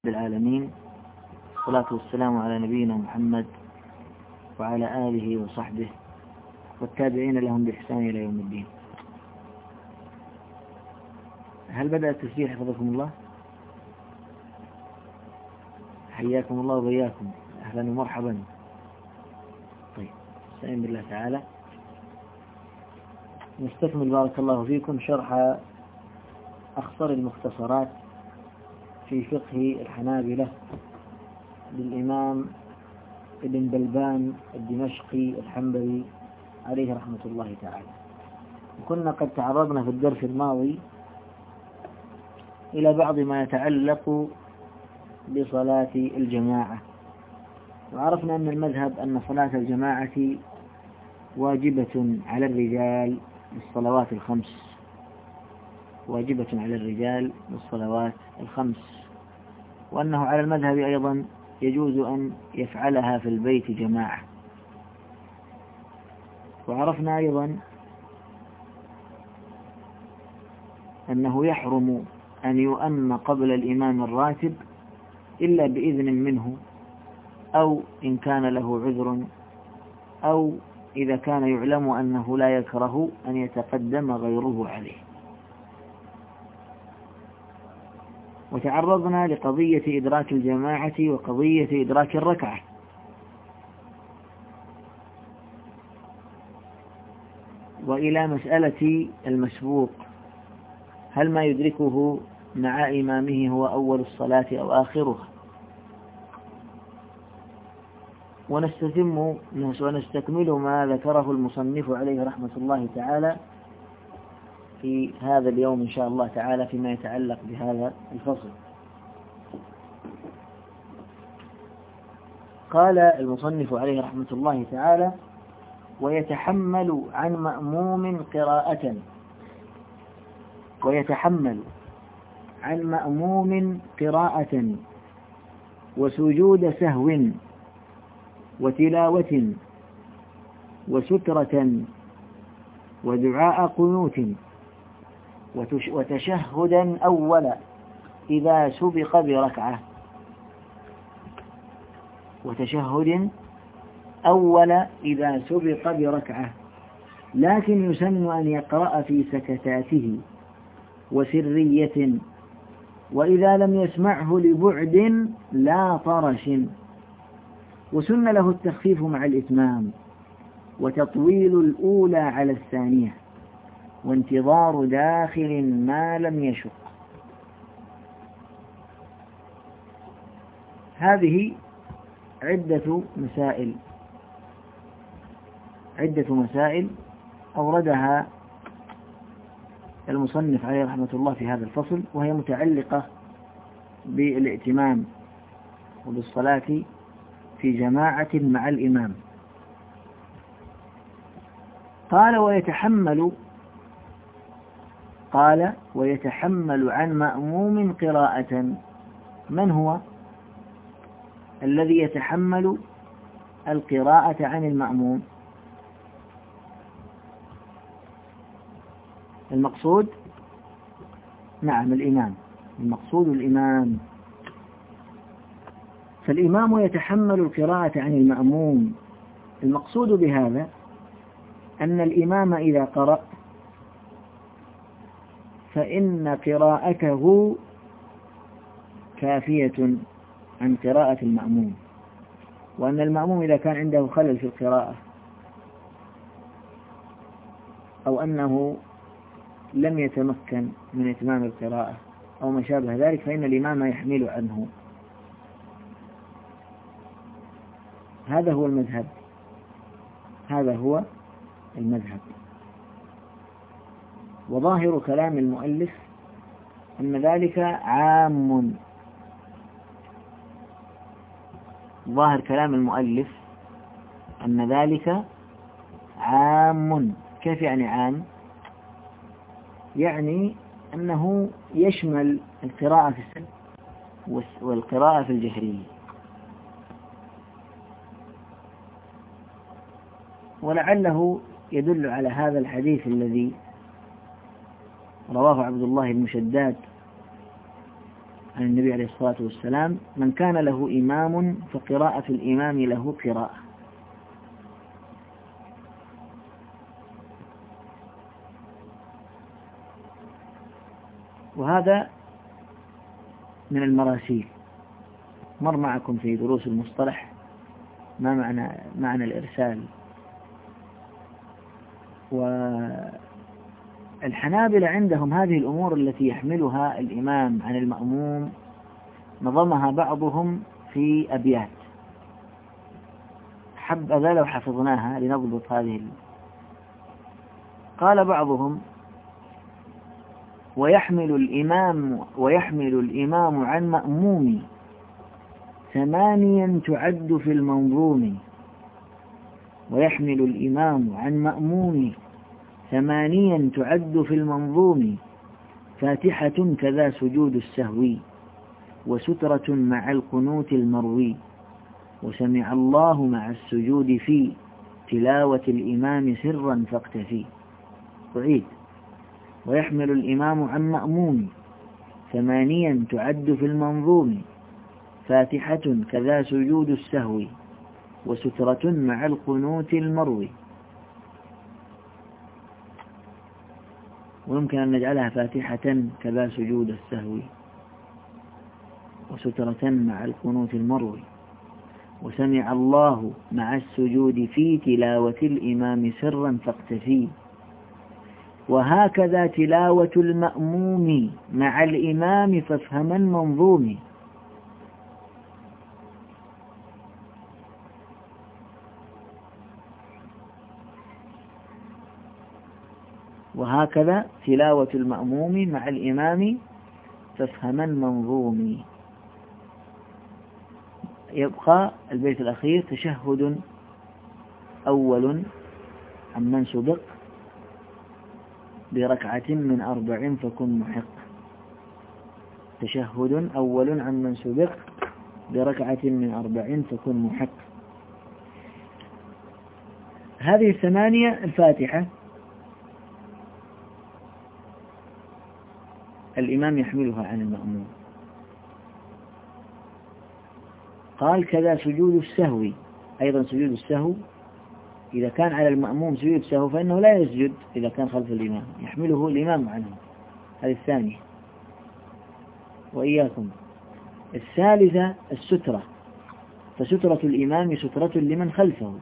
العالمين، والصلاة والسلام على نبينا محمد وعلى آله وصحبه والتابعين لهم بإحسان إلى يوم الدين. هل بدأ التسجيل حفظكم الله؟ حياكم الله وبياكم، أهلا ومرحبا. طيب، نستعين بالله تعالى نستكمل بارك الله فيكم شرح أخصر المختصرات في فقه الحنابلة للإمام ابن بلبان الدمشقي الحنبلي عليه رحمة الله تعالى. وكنا قد تعرضنا في الدرس الماضي إلى بعض ما يتعلق بصلاة الجماعة، وعرفنا أن المذهب أن صلاة الجماعة واجبة على الرجال بالصلوات الخمس، واجبة على الرجال بالصلوات الخمس، وأنه على المذهب أيضا يجوز أن يفعلها في البيت جماعة. وعرفنا أيضا أنه يحرم أن يؤم قبل الإمام الراتب إلا بإذن منه، أو إن كان له عذر، أو إذا كان يعلم أنه لا يكره أن يتقدم غيره عليه. وتعرضنا لقضية إدراك الجماعة وقضية إدراك الركعة، وإلى مسألة المسبوق، هل ما يدركه مع إمامه هو أول الصلاة أو آخرها. ونستكمل ما ذكره المصنف عليه رحمة الله تعالى في هذا اليوم إن شاء الله تعالى فيما يتعلق بهذا الفصل. قال المصنف عليه رحمة الله تعالى: ويتحمل عن مأموم قراءة، ويتحمل عن مأموم قراءة وسجود سهو وتلاوة وسترة ودعاء قنوت وتشهدا أول إذا سبق بركعة، وتشهد أول إذا سبق بركعة، لكن يسن أن يقرأ في سكتاته وسرية، وإذا لم يسمعه لبعد لا طرش، وسن له التخفيف مع الإتمام وتطويل الأولى على الثانية وانتظار داخل ما لم يشق. هذه عدة مسائل أوردها المصنف عليه رحمة الله في هذا الفصل، وهي متعلقة بالائتمام وبالصلاة في جماعة مع الإمام. قال ويتحمل عن مأموم قراءة. من هو الذي يتحمل القراءة عن المأموم؟ المقصود نعم الإمام، المقصود الإمام. فالإمام يتحمل القراءة عن المأموم. المقصود بهذا أن الإمام إذا قرأ فإن قراءته كافية عن قراءة المأموم، وأن المأموم إذا كان عنده خلل في القراءة أو أنه لم يتمكن من إتمام القراءة أو ما شابه ذلك فإن الإمام يحمل عنه. هذا هو المذهب. وظاهر كلام المؤلف أن ذلك عام. ظاهر كلام المؤلف أن ذلك عام. كيف يعني عام؟ يعني أنه يشمل القراءة في السر والقراءة في الجهرية. ولعله يدل على هذا الحديث الذي رواه عبد الله بن شداد عن النبي عليه الصلاة والسلام: من كان له إمام فقراءة الإمام له قراءة. وهذا من المراسيل. مر معكم في دروس المصطلح ما معنى الإرسال. والحنابلة عندهم هذه الأمور التي يحملها الإمام عن المأموم نظمها بعضهم في أبيات، حبذا لو حفظناها لنضبط هذه. قال بعضهم: ويحمل الإمام عن مأموم 8 تعد في المنظوم. ويحمل الإمام عن مأموم 8 تعد في المنظوم. فاتحة كذا سجود السهو، وسترة مع القنوت المروي، وسمع الله مع السجود في تلاوة الإمام سرا فاقتفي. أعيد: ويحمل الإمام عن مأموم 8 تعد في المنظوم. فاتحة كذا سجود السهو، وسترة مع القنوت المروي. ويمكن أن نجعلها فاتحة كذا سجود السهو، وسترة مع القنوت المروي، وسمع الله مع السجود في تلاوة الإمام سرا فاقتفي. وهكذا تلاوة المأموم مع الإمام فافهم المنظوم. وهكذا تلاوة المأموم مع الإمام فافهم المنظوم. يبقى البيت الأخير: تشهد أول عمن سبق بركعة من 4 فكن محق. تشهد أول عمن سبق بركعة من 4 فكن محق. هذه 8 الفاتحة الإمام يحملها عن المأموم. قال: كذا سجود السهو. أيضا سجود السهو إذا كان على المأموم سجود سهو فإنه لا يسجد إذا كان خلف الإمام، يحمله الإمام عنه. هذه الثانية. وإياكم. الثالثة السترة، فسترة الإمام سترة لمن خلفه.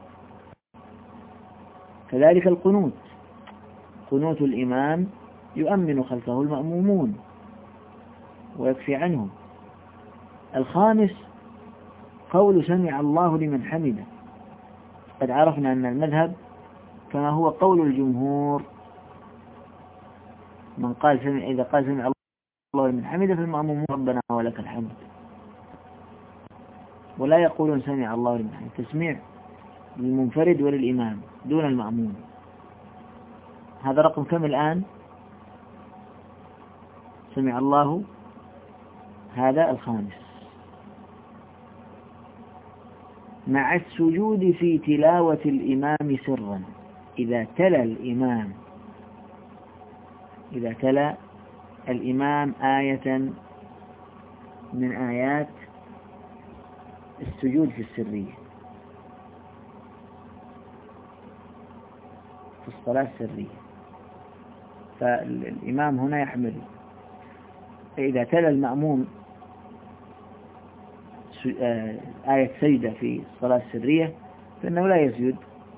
كذلك القنوت، قنوت الإمام يؤمن خلفه المأمومون ويكفي عنهم. الخامس قول سمع الله لمن حمده. قد عرفنا أن المذهب كما هو قول الجمهور، من قال إذا قال سمع الله لمن حمده فالمأموم ربنا ولك الحمد، ولا يقولون سمع الله لمن حمده. تسميع للمنفرد وللإمام دون المأموم. هذا رقم كم الآن؟ سمع الله، هذا الخامس. مع السجود في تلاوة الإمام سرا. إذا تلا الإمام آية من آيات السجود في السرية في الصلاة السرية، فالإمام هنا يحمل. فإذا تلا المأموم آية سجدة في الصلاة السرية فإنه لا يسجد.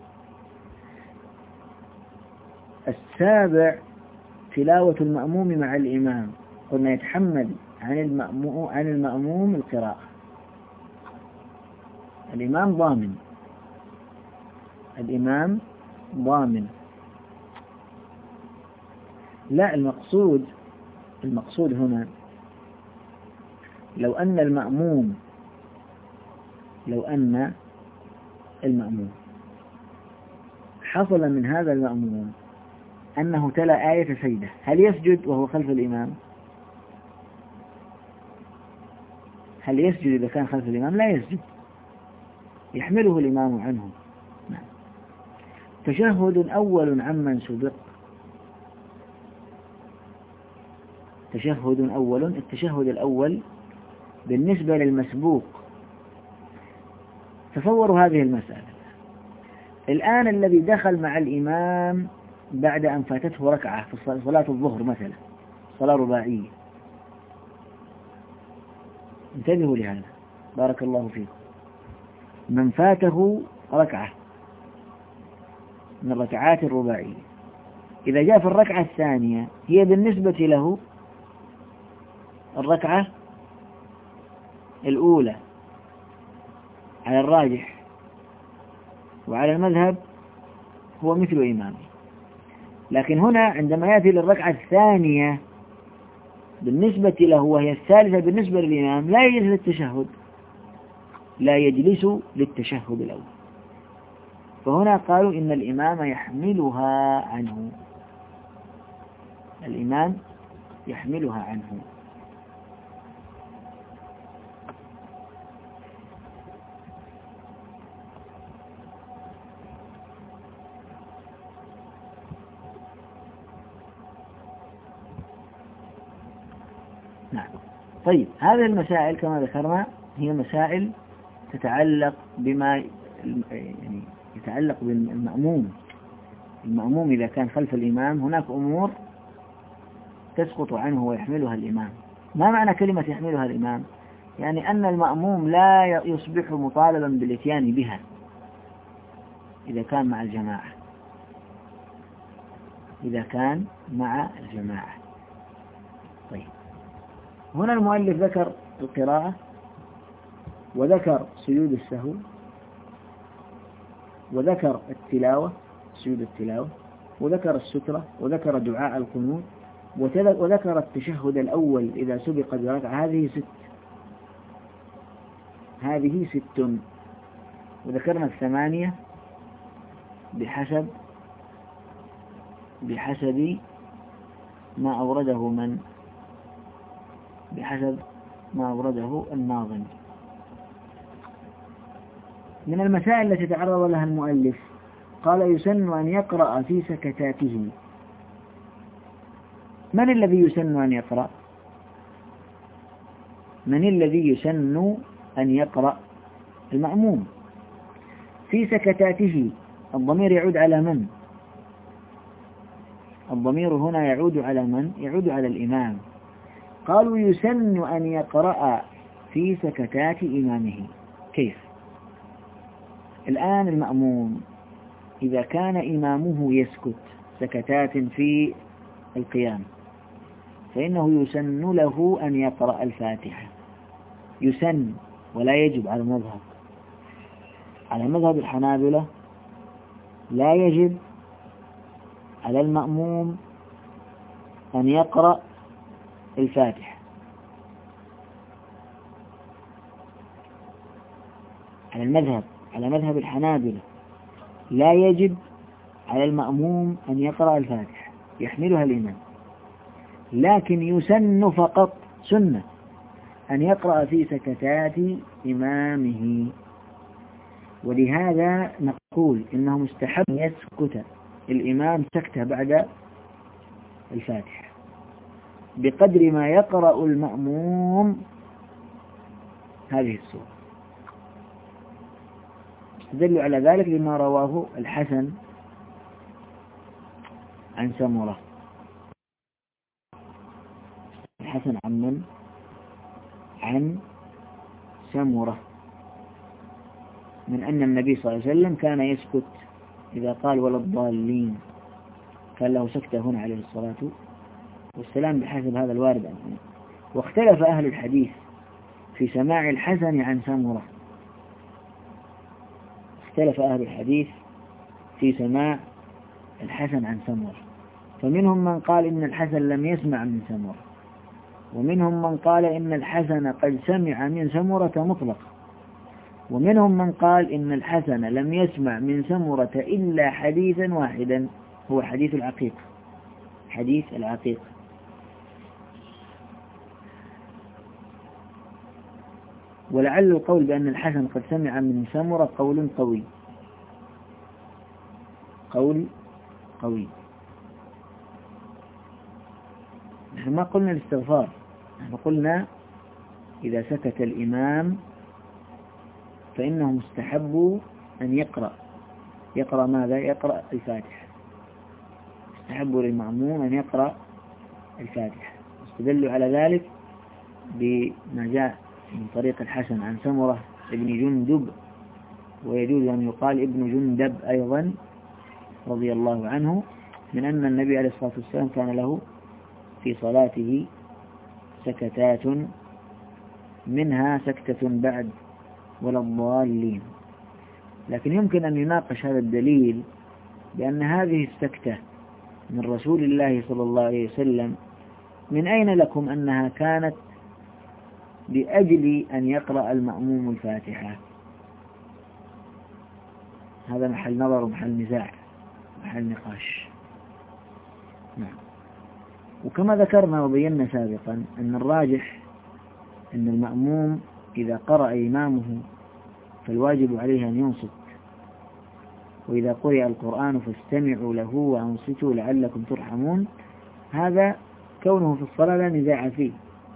السابع تلاوة المأموم مع الإمام. قلنا يتحمل عن المأموم القراءة. الإمام ضامن. لا، المقصود هنا لو أن المأموم حصل من هذا المأموم أنه تلا آية سجدة، هل يسجد وهو خلف الإمام؟ هل يسجد إذا كان خلف الإمام؟ لا يسجد، يحمله الإمام عنه. نعم. تشهد أول عمن سبق. تشهد أول. التشهد الأول بالنسبة للمسبوق، تصوروا هذه المسألة. الآن الذي دخل مع الإمام بعد أن فاتته ركعة في صلاة الظهر مثلا، صلاة رباعية، انتبهوا لهذا بارك الله فيكم، من فاته ركعة من الركعات الرباعية، إذا جاء في الركعة الثانية هي بالنسبة له الركعة الأولى على الراجح، وعلى المذهب هو مثل إمامه. لكن هنا عندما يأتي للركعة الثانية بالنسبة له وهي الثالثة بالنسبة للإمام لا يجلس للتشهد، لا يجلس للتشهد الأول. فهنا قالوا إن الإمام يحملها عنه، الإمام يحملها عنه. نعم. طيب هذه المسائل كما ذكرنا هي مسائل تتعلق بما يعني يتعلق بالمأموم. المأموم إذا كان خلف الإمام هناك أمور تسقط عنه ويحملها الإمام. ما معنى كلمة يحملها الإمام؟ يعني أن المأموم لا يصبح مطالبا بالإتيان بها إذا كان مع الجماعة، إذا كان مع الجماعة. طيب هنا المؤلف ذكر القراءة، وذكر سجود السهو، وذكر التلاوة سجود التلاوة، وذكر السترة، وذكر دعاء القنوت، وذكر التشهد الأول إذا سبق بركعة. هذه ست، وذكرنا الثمانية بحسب ما أورده الناظم. من المسائل التي تعرض لها المؤلف قال يسن أن يقرأ في سكتاته. من الذي يسن أن يقرأ؟ من الذي يسن أن يقرأ؟ المأموم. في سكتاته الضمير يعود على من؟ الضمير هنا يعود على من؟ يعود على الإمام. قالوا يسن أن يقرأ في سكتات إمامه. كيف؟ الآن المأموم إذا كان إمامه يسكت سكتات في القيام فإنه يسن له أن يقرأ الفاتحة. يسن ولا يجب على المذهب. على مذهب الحنابلة لا يجب على المأموم أن يقرأ الفاتحة. على مذهب الحنابلة لا يجب على المأموم أن يقرأ الفاتحة، يحملها الإمام. لكن يسن فقط سنة أن يقرأ في سكتات إمامه. ولهذا نقول إنه مستحب يسكت الإمام سكتة بعد الفاتحة بقدر ما يقرأ المأموم هذه السورة. استدلوا على ذلك لما رواه الحسن عن سمرة. الحسن عن من؟ عن سمرة، من أن النبي صلى الله عليه وسلم كان يسكت إذا قال ولا الضالين، كان له سكتة هنا عليه الصلاة والسلام بحسب هذا الوارد عنه. واختلف أهل الحديث في سماع الحسن عن سمرة، اختلف أهل الحديث في سماع الحسن عن سمرة، فمنهم من قال إن الحسن لم يسمع من سمرة، ومنهم من قال إن الحسن قد سمع من سمرة مطلقا، ومنهم من قال إن الحسن لم يسمع من سمرة إلا حديثا واحدا هو حديث العقيق. ولعل القول بأن الحسن قد سمع من سمرة قول قوي. نحن ما قلنا الاستغفار، نحن قلنا إذا سكت الإمام فإنه مستحب أن يقرأ ماذا؟ يقرأ الفاتحة. مستحب للمأموم أن يقرأ الفاتحة. استدلوا على ذلك بما جاء من طريق الحسن عن سمرة ابن جندب، ويجوز أن يقال ابن جندب أيضا رضي الله عنه، من أن النبي عليه الصلاة والسلام كان له في صلاته سكتات، منها سكتة بعد ولا الضالين. لكن يمكن أن يناقش هذا الدليل بأن هذه السكتة من رسول الله صلى الله عليه وسلم، من أين لكم أنها كانت لأجل أن يقرأ المأموم الفاتحة؟ هذا محل نظر ومحل نزاع، محل نقاش. نعم. وكما ذكرنا وبينا سابقا أن الراجح أن المأموم إذا قرأ إمامه فالواجب عليه أن ينصت، وإذا قرئ القرآن فاستمعوا له وأنصتوا لعلكم ترحمون. هذا كونه في الصلاة لا نزاع فيه،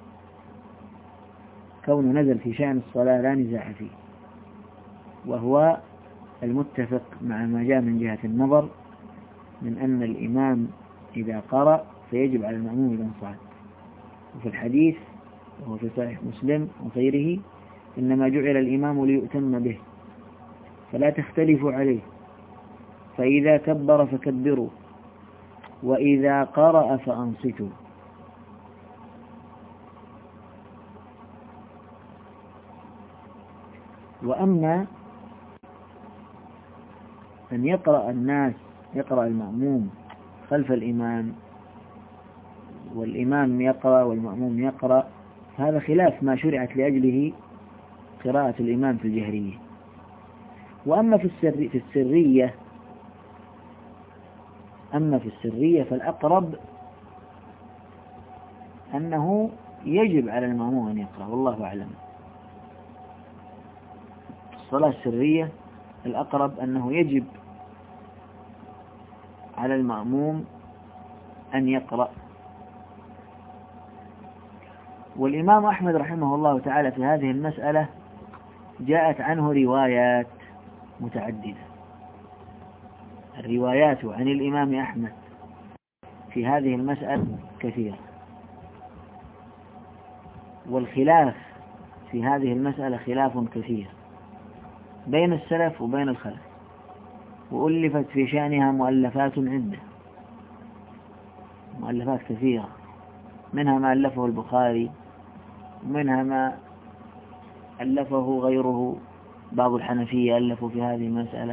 كونه نزل في شأن الصلاة لا نزاع فيه، وهو المتفق مع ما جاء من جهة النظر من أن الإمام إذا قرأ فيجب على المأموم الإنصات. وفي الحديث وهو في صحيح مسلم وغيره إنما جعل الإمام ليؤتم به فلا تختلفوا عليه، فإذا كبر فكبروا وإذا قرأ فأنصتوا. وأما أن يقرأ المأموم خلف الإمام والإمام يقرأ والمأموم يقرأ، هذا خلاف ما شرعت لأجله قراءة الإمام في الجهرية. وأما في السرية فالأقرب أنه يجب على المأموم أن يقرأ، والله أعلم. الصلاة السرية الأقرب أنه يجب على المأموم أن يقرأ. والإمام أحمد رحمه الله تعالى في هذه المسألة جاءت عنه روايات متعددة. الروايات عن الإمام أحمد في هذه المسألة كثيرة، والخلاف في هذه المسألة خلاف كثير بين السلف وبين الخلف، وألفت في شأنها مؤلفات عدة، مؤلفات كثيرة، منها ما ألفه البخاري، ومنها ما ألفه غيره، بعض الحنفية ألفوا في هذه المسألة،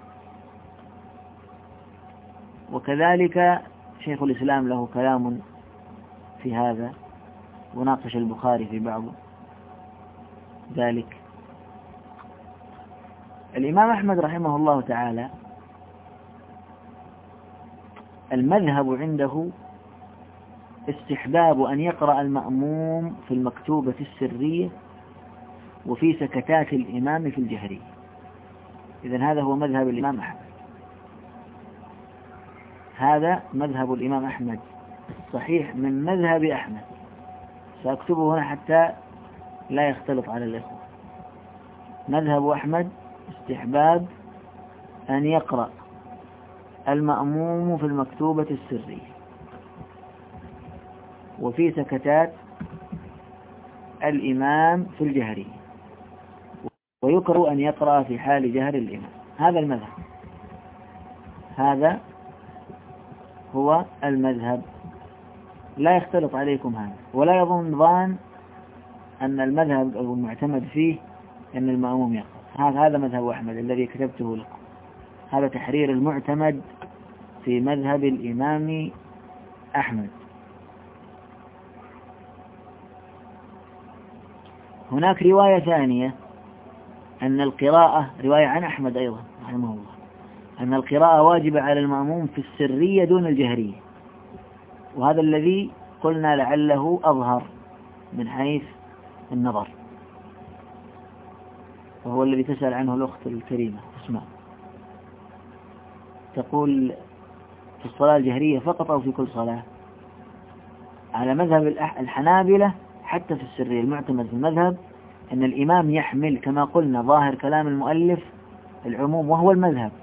وكذلك شيخ الإسلام له كلام في هذا، وناقش البخاري في بعض ذلك. الإمام أحمد رحمه الله تعالى المذهب عنده استحباب أن يقرأ المأموم في المكتوبة السرية وفي سكتات الإمام في الجهرية. إذن هذا هو مذهب الإمام أحمد، هذا مذهب الإمام أحمد صحيح من مذهب أحمد. سأكتبه هنا حتى لا يختلط على الإخوة. مذهب أحمد استحباب أن يقرأ المأموم في المكتوبة السرية وفي سكتات الإمام في الجهرية، ويكره أن يقرأ في حال جهر الإمام. هذا المذهب، هذا هو المذهب، لا يختلط عليكم هذا، ولا يظن ظان أن المذهب أو المعتمد فيه أن المأموم يقرأ. هذا مذهب أحمد الذي كتبته لكم، هذا تحرير المعتمد في مذهب الإمام أحمد. هناك رواية ثانية أن القراءة، رواية عن أحمد أيضا رحمه الله، أن القراءة واجبة على المأموم في السرية دون الجهرية، وهذا الذي قلنا لعله أظهر من حيث النظر، وهو الذي تسأل عنه الأخت الكريمة اسمع، تقول في الصلاة الجهرية فقط أو في كل صلاة؟ على مذهب الحنابلة حتى في السرية المعتمد في المذهب أن الإمام يحمل كما قلنا ظاهر كلام المؤلف العموم وهو المذهب.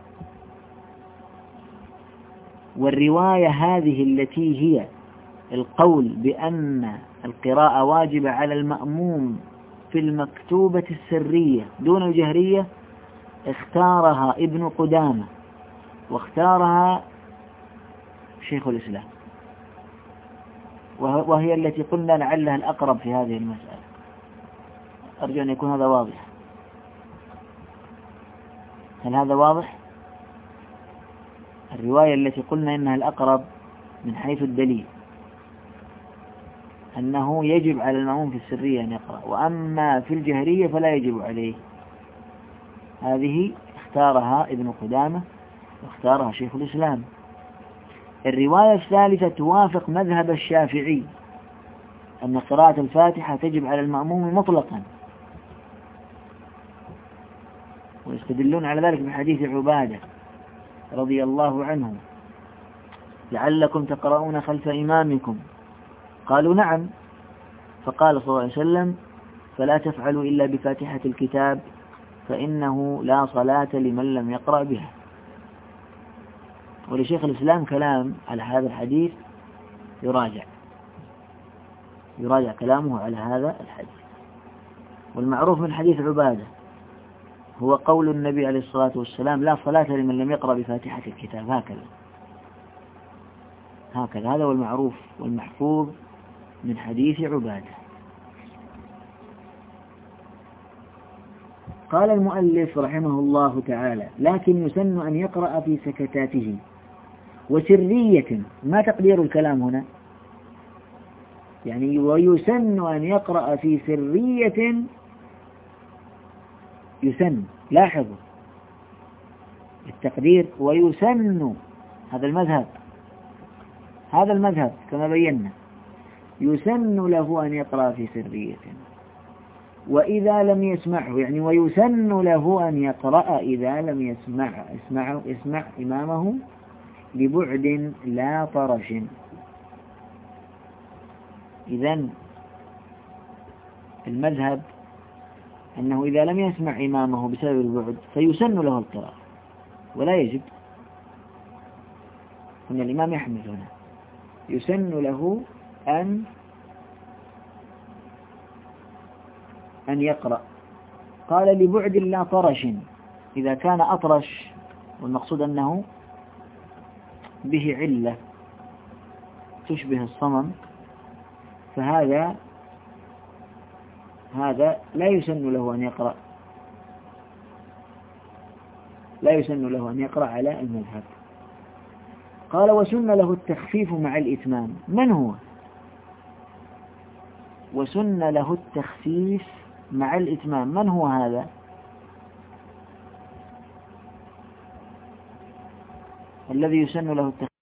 والرواية هذه التي هي القول بأن القراءة واجبة على المأموم في المكتوبة السرية دون الجهرية اختارها ابن قدامة واختارها شيخ الإسلام، وهي التي قلنا لعلها الأقرب في هذه المسألة. أرجو أن يكون هذا واضح. هل هذا واضح؟ الرواية التي قلنا إنها الأقرب من حيث الدليل أنه يجب على المأموم في السرية أن يقرأ، وأما في الجهرية فلا يجب عليه، هذه اختارها ابن قدامة واختارها شيخ الإسلام. الرواية الثالثة توافق مذهب الشافعي أن قراءة الفاتحة تجب على المأموم مطلقا، ويستدلون على ذلك بحديث عبادة رضي الله عنه: لعلكم تقرؤون خلف إمامكم. قالوا نعم. فقال صلى الله عليه وسلم: فلا تفعلوا إلا بفاتحة الكتاب فإنه لا صلاة لمن لم يقرأ بها. ولشيخ الإسلام كلام على هذا الحديث يراجع كلامه على هذا الحديث. والمعروف من حديث عبادة هو قول النبي عليه الصلاة والسلام: لا صلاة لمن لم يقرأ بفاتحة الكتاب. هكذا هذا هو المعروف والمحفوظ من حديث عبادة. قال المؤلف رحمه الله تعالى: لكن يسن أن يقرأ في سكتاته وسرية. ما تقدير الكلام هنا؟ يعني ويسن أن يقرأ في سرية. يسن، لاحظوا التقدير، ويسن. هذا المذهب كما بينا، يسن له أن يقرأ في سرية. وإذا لم يسمعه، يعني ويسن له أن يقرأ إذا لم يسمع إمامه لبعد لا طرش. إذن المذهب أنه إذا لم يسمع إمامه بسبب البعد فيسن له القراءة ولا يجب، أن الإمام يحمل هنا، يسن له أن يقرأ. قال: لبعد لا طرش. إذا كان أطرش والمقصود أنه به علة تشبه الصمم فهذا لا يسن له أن يقرأ على المذهب. قال: وسن له التخفيف مع الإتمام. من هو؟ وسن له التخفيف مع الإتمام. من هو هذا؟ الذي يسن له التخفيف